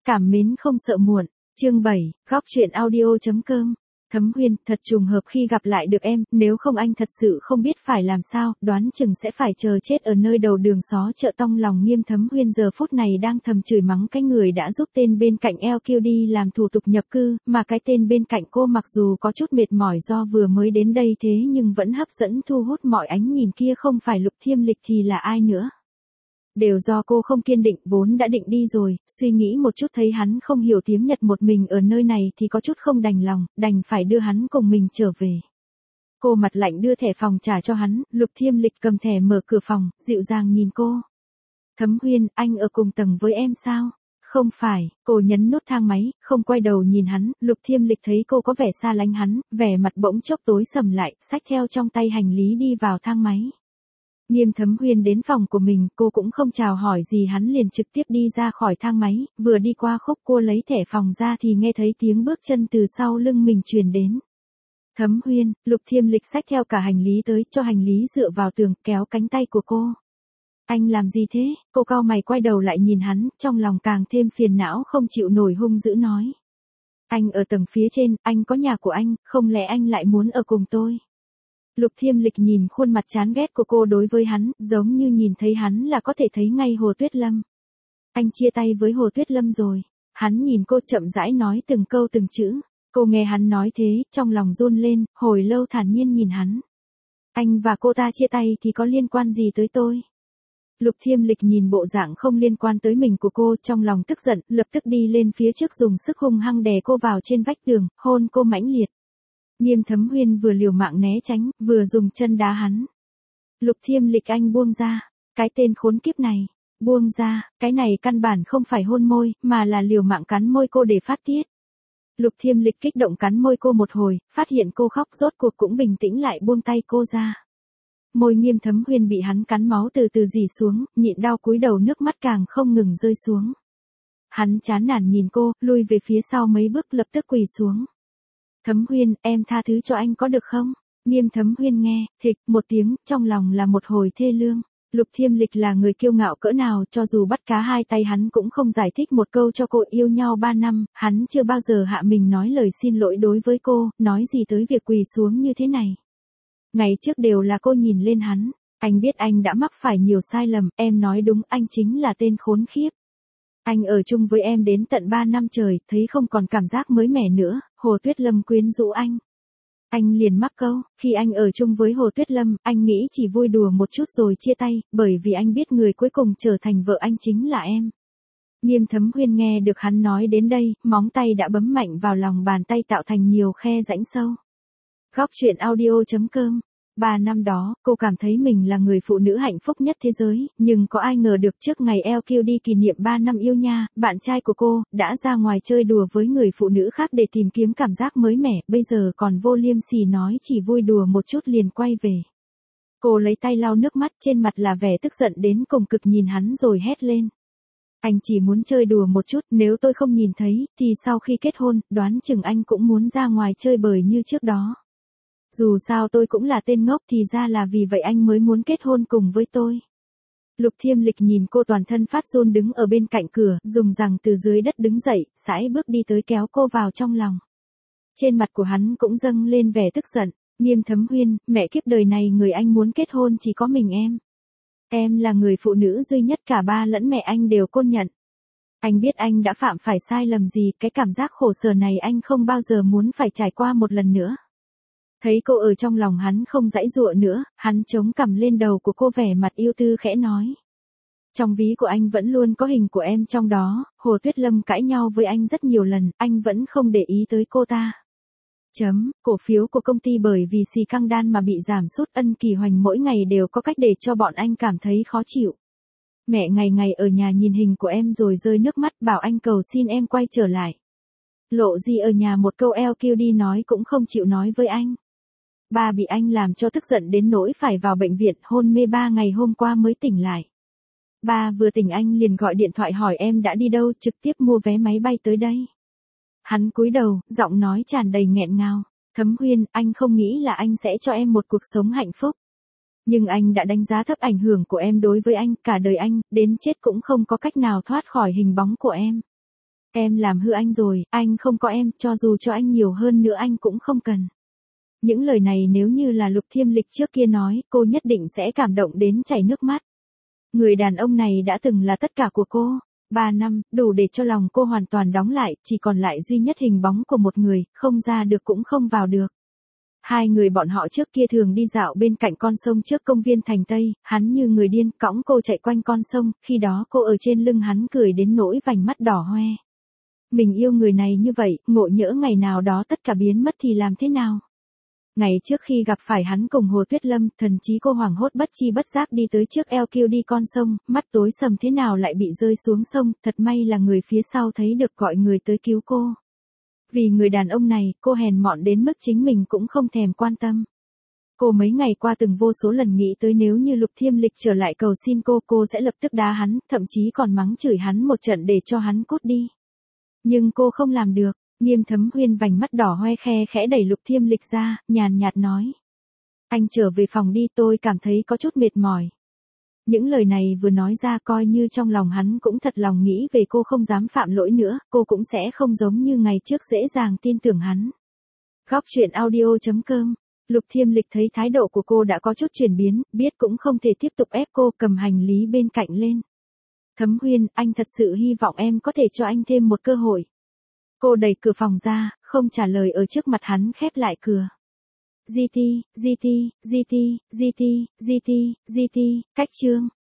Cảm mến không sợ muộn. Chương 7, góc chuyện audio.com. Thấm Huyên, thật trùng hợp khi gặp lại được em, nếu không anh thật sự không biết phải làm sao, đoán chừng sẽ phải chờ chết ở nơi đầu đường xó chợ Tông lòng Nghiêm Thấm Huyên giờ phút này đang thầm chửi mắng cái người đã giúp tên bên cạnh LQ đi làm thủ tục nhập cư, mà cái tên bên cạnh cô mặc dù có chút mệt mỏi do vừa mới đến đây thế nhưng vẫn hấp dẫn thu hút mọi ánh nhìn kia không phải Lục Thiêm Lịch thì là ai nữa. Đều do cô không kiên định, vốn đã định đi rồi, suy nghĩ một chút thấy hắn không hiểu tiếng Nhật một mình ở nơi này thì có chút không đành lòng, đành phải đưa hắn cùng mình trở về. Cô mặt lạnh đưa thẻ phòng trả cho hắn, Lục Thiêm Lịch cầm thẻ mở cửa phòng, dịu dàng nhìn cô. Thấm Huyên, anh ở cùng tầng với em sao? Không phải, cô nhấn nút thang máy, không quay đầu nhìn hắn, Lục Thiêm Lịch thấy cô có vẻ xa lánh hắn, vẻ mặt bỗng chốc tối sầm lại, xách theo trong tay hành lý đi vào thang máy. Nghiêm Thấm Huyên đến phòng của mình, cô cũng không chào hỏi gì hắn liền trực tiếp đi ra khỏi thang máy, vừa đi qua khúc cô lấy thẻ phòng ra thì nghe thấy tiếng bước chân từ sau lưng mình truyền đến. Thấm Huyên, Lục Thiêm Lịch xách theo cả hành lý tới, cho hành lý dựa vào tường, kéo cánh tay của cô. Anh làm gì thế? Cô cau mày quay đầu lại nhìn hắn, trong lòng càng thêm phiền não không chịu nổi hung dữ nói. Anh ở tầng phía trên, anh có nhà của anh, không lẽ anh lại muốn ở cùng tôi? Lục Thiêm Lịch nhìn khuôn mặt chán ghét của cô đối với hắn, giống như nhìn thấy hắn là có thể thấy ngay Hồ Tuyết Lâm. Anh chia tay với Hồ Tuyết Lâm rồi. Hắn nhìn cô chậm rãi nói từng câu từng chữ. Cô nghe hắn nói thế, trong lòng run lên, hồi lâu thản nhiên nhìn hắn. Anh và cô ta chia tay thì có liên quan gì tới tôi? Lục Thiêm Lịch nhìn bộ dạng không liên quan tới mình của cô, trong lòng tức giận, lập tức đi lên phía trước dùng sức hung hăng đè cô vào trên vách tường, hôn cô mãnh liệt. Nghiêm Thấm Huyên vừa liều mạng né tránh, vừa dùng chân đá hắn. Lục Thiêm Lịch, anh buông ra, cái tên khốn kiếp này, buông ra, cái này căn bản không phải hôn môi, mà là liều mạng cắn môi cô để phát tiết. Lục Thiêm Lịch kích động cắn môi cô một hồi, phát hiện cô khóc rốt cuộc cũng bình tĩnh lại buông tay cô ra. Môi Nghiêm Thấm Huyên bị hắn cắn máu từ từ rỉ xuống, nhịn đau cúi đầu nước mắt càng không ngừng rơi xuống. Hắn chán nản nhìn cô, lui về phía sau mấy bước lập tức quỳ xuống. Thấm Huyên, em tha thứ cho anh có được không? Nghiêm Thấm Huyên nghe, thịch, một tiếng, trong lòng là một hồi thê lương. Lục Thiêm Lịch là người kiêu ngạo cỡ nào, cho dù bắt cá hai tay hắn cũng không giải thích một câu cho cô. Yêu nhau 3 năm, hắn chưa bao giờ hạ mình nói lời xin lỗi đối với cô, nói gì tới việc quỳ xuống như thế này. Ngày trước đều là cô nhìn lên hắn, anh biết anh đã mắc phải nhiều sai lầm, em nói đúng, anh chính là tên khốn khiếp. Anh ở chung với em đến tận 3 năm trời, thấy không còn cảm giác mới mẻ nữa, Hồ Tuyết Lâm quyến rũ anh. Anh liền mắc câu, khi anh ở chung với Hồ Tuyết Lâm, anh nghĩ chỉ vui đùa một chút rồi chia tay, bởi vì anh biết người cuối cùng trở thành vợ anh chính là em. Nghiêm Thấm Huyên nghe được hắn nói đến đây, móng tay đã bấm mạnh vào lòng bàn tay tạo thành nhiều khe rãnh sâu. Góc chuyện audio.com. 3 năm đó, cô cảm thấy mình là người phụ nữ hạnh phúc nhất thế giới, nhưng có ai ngờ được trước ngày LQ đi kỷ niệm 3 năm yêu nha, bạn trai của cô, đã ra ngoài chơi đùa với người phụ nữ khác để tìm kiếm cảm giác mới mẻ, bây giờ còn vô liêm sỉ nói chỉ vui đùa một chút liền quay về. Cô lấy tay lau nước mắt, trên mặt là vẻ tức giận đến cùng cực nhìn hắn rồi hét lên. Anh chỉ muốn chơi đùa một chút, nếu tôi không nhìn thấy, thì sau khi kết hôn, đoán chừng anh cũng muốn ra ngoài chơi bời như trước đó. Dù sao tôi cũng là tên ngốc thì ra là vì vậy anh mới muốn kết hôn cùng với tôi. Lục Thiêm Lịch nhìn cô toàn thân phát run đứng ở bên cạnh cửa, dùng rằng từ dưới đất đứng dậy, sải bước đi tới kéo cô vào trong lòng. Trên mặt của hắn cũng dâng lên vẻ tức giận. Nghiêm Thấm Huyên, mẹ kiếp đời này người anh muốn kết hôn chỉ có mình em. Em là người phụ nữ duy nhất cả ba lẫn mẹ anh đều công nhận. Anh biết anh đã phạm phải sai lầm gì, cái cảm giác khổ sở này anh không bao giờ muốn phải trải qua một lần nữa. Thấy cô ở trong lòng hắn không giãy giụa nữa, hắn chống cằm lên đầu của cô vẻ mặt yêu tư khẽ nói. Trong ví của anh vẫn luôn có hình của em trong đó, Hồ Tuyết Lâm cãi nhau với anh rất nhiều lần, anh vẫn không để ý tới cô ta. Cổ phiếu của công ty bởi vì xì căng đan mà bị giảm sút, Ân Kỳ Hoành mỗi ngày đều có cách để cho bọn anh cảm thấy khó chịu. Mẹ ngày ngày ở nhà nhìn hình của em rồi rơi nước mắt bảo anh cầu xin em quay trở lại. Lộ gì ở nhà một câu LQ đi nói cũng không chịu nói với anh. Ba bị anh làm cho tức giận đến nỗi phải vào bệnh viện, hôn mê 3 ngày hôm qua mới tỉnh lại. Ba vừa tỉnh anh liền gọi điện thoại hỏi em đã đi đâu, trực tiếp mua vé máy bay tới đây. Hắn cúi đầu, giọng nói tràn đầy nghẹn ngào. Thấm Huyên, anh không nghĩ là anh sẽ cho em một cuộc sống hạnh phúc. Nhưng anh đã đánh giá thấp ảnh hưởng của em đối với anh, cả đời anh, đến chết cũng không có cách nào thoát khỏi hình bóng của em. Em làm hư anh rồi, anh không có em, cho dù cho anh nhiều hơn nữa anh cũng không cần. Những lời này nếu như là Lục Thiêm Lịch trước kia nói, cô nhất định sẽ cảm động đến chảy nước mắt. Người đàn ông này đã từng là tất cả của cô. 3 năm, đủ để cho lòng cô hoàn toàn đóng lại, chỉ còn lại duy nhất hình bóng của một người, không ra được cũng không vào được. Hai người bọn họ trước kia thường đi dạo bên cạnh con sông trước công viên Thành Tây, hắn như người điên cõng cô chạy quanh con sông, khi đó cô ở trên lưng hắn cười đến nỗi vành mắt đỏ hoe. Mình yêu người này như vậy, ngộ nhỡ ngày nào đó tất cả biến mất thì làm thế nào? Ngày trước khi gặp phải hắn cùng Hồ Tuyết Lâm, thần trí cô hoảng hốt bất chi bất giác đi tới trước eo kêu đi con sông, mắt tối sầm thế nào lại bị rơi xuống sông, thật may là người phía sau thấy được gọi người tới cứu cô. Vì người đàn ông này, cô hèn mọn đến mức chính mình cũng không thèm quan tâm. Cô mấy ngày qua từng vô số lần nghĩ tới nếu như Lục Thiêm Lịch trở lại cầu xin cô sẽ lập tức đá hắn, thậm chí còn mắng chửi hắn một trận để cho hắn cút đi. Nhưng cô không làm được. Nghiêm Thấm Huyên vành mắt đỏ hoe khe khẽ đẩy Lục Thiêm Lịch ra, nhàn nhạt nói. Anh trở về phòng đi, tôi cảm thấy có chút mệt mỏi. Những lời này vừa nói ra coi như trong lòng hắn cũng thật lòng nghĩ về cô không dám phạm lỗi nữa, cô cũng sẽ không giống như ngày trước dễ dàng tin tưởng hắn. Góc truyện audio.com. Lục Thiêm Lịch thấy thái độ của cô đã có chút chuyển biến, biết cũng không thể tiếp tục ép cô, cầm hành lý bên cạnh lên. Thấm Huyên, anh thật sự hy vọng em có thể cho anh thêm một cơ hội. Cô đẩy cửa phòng ra, không trả lời, ở trước mặt hắn khép lại cửa. GT, cách chương.